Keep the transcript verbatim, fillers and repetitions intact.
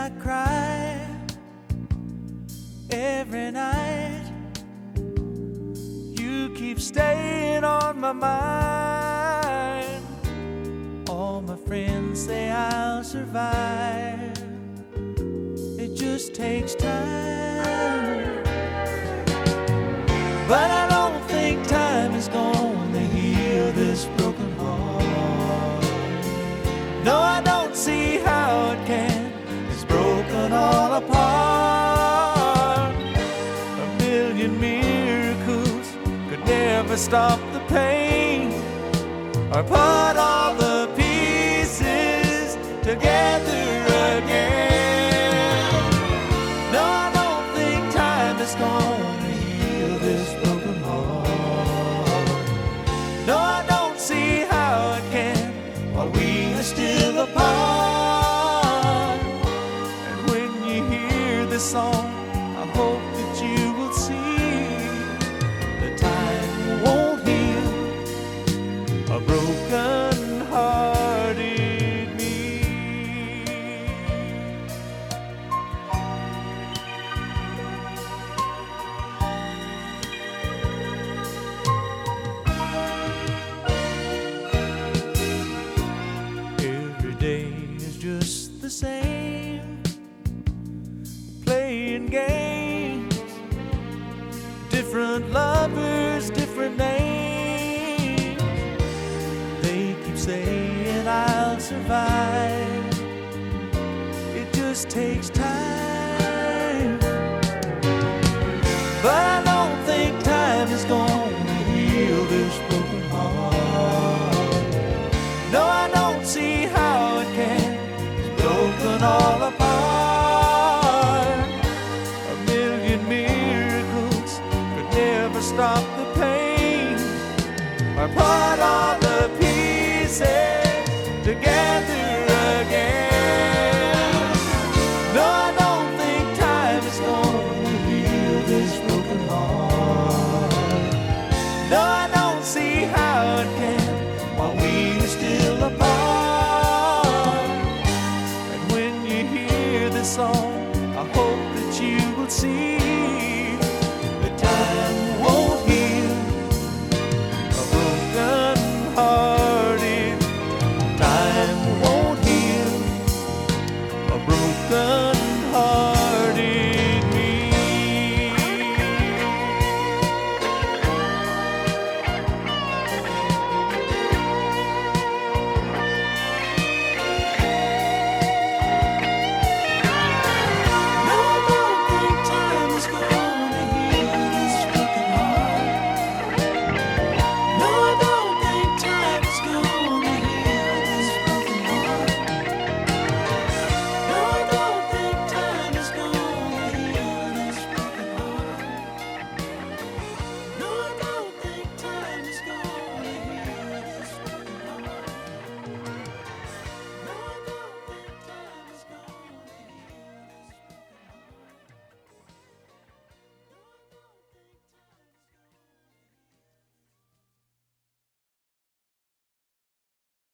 I cry every night. You keep staying on my mind. All my friends say I'll survive. It just takes time, but I don't think time is gonna heal this broken heart. No, I don't see how it can. It's broken all apart. A million miracles could never stop the pain or put all the pieces together again. No, I don't think time is gonna heal this broken heart. No, I don't see how it can while we are still apart. And when you hear this song, I hope that you will see that time won't heal a broken-hearted me. Every day is just the same, playing games, different lovers, different names. They keep saying I'll survive. It just takes time, but I don't think time is gonna heal this broken heart. No, I don't see how it can. It's broken all apart. A million miracles could never stop the pain or put all the pieces together again. No, I don't think time is gonna heal this broken heart. No, I don't see how it can while we are still apart. And when you hear this song,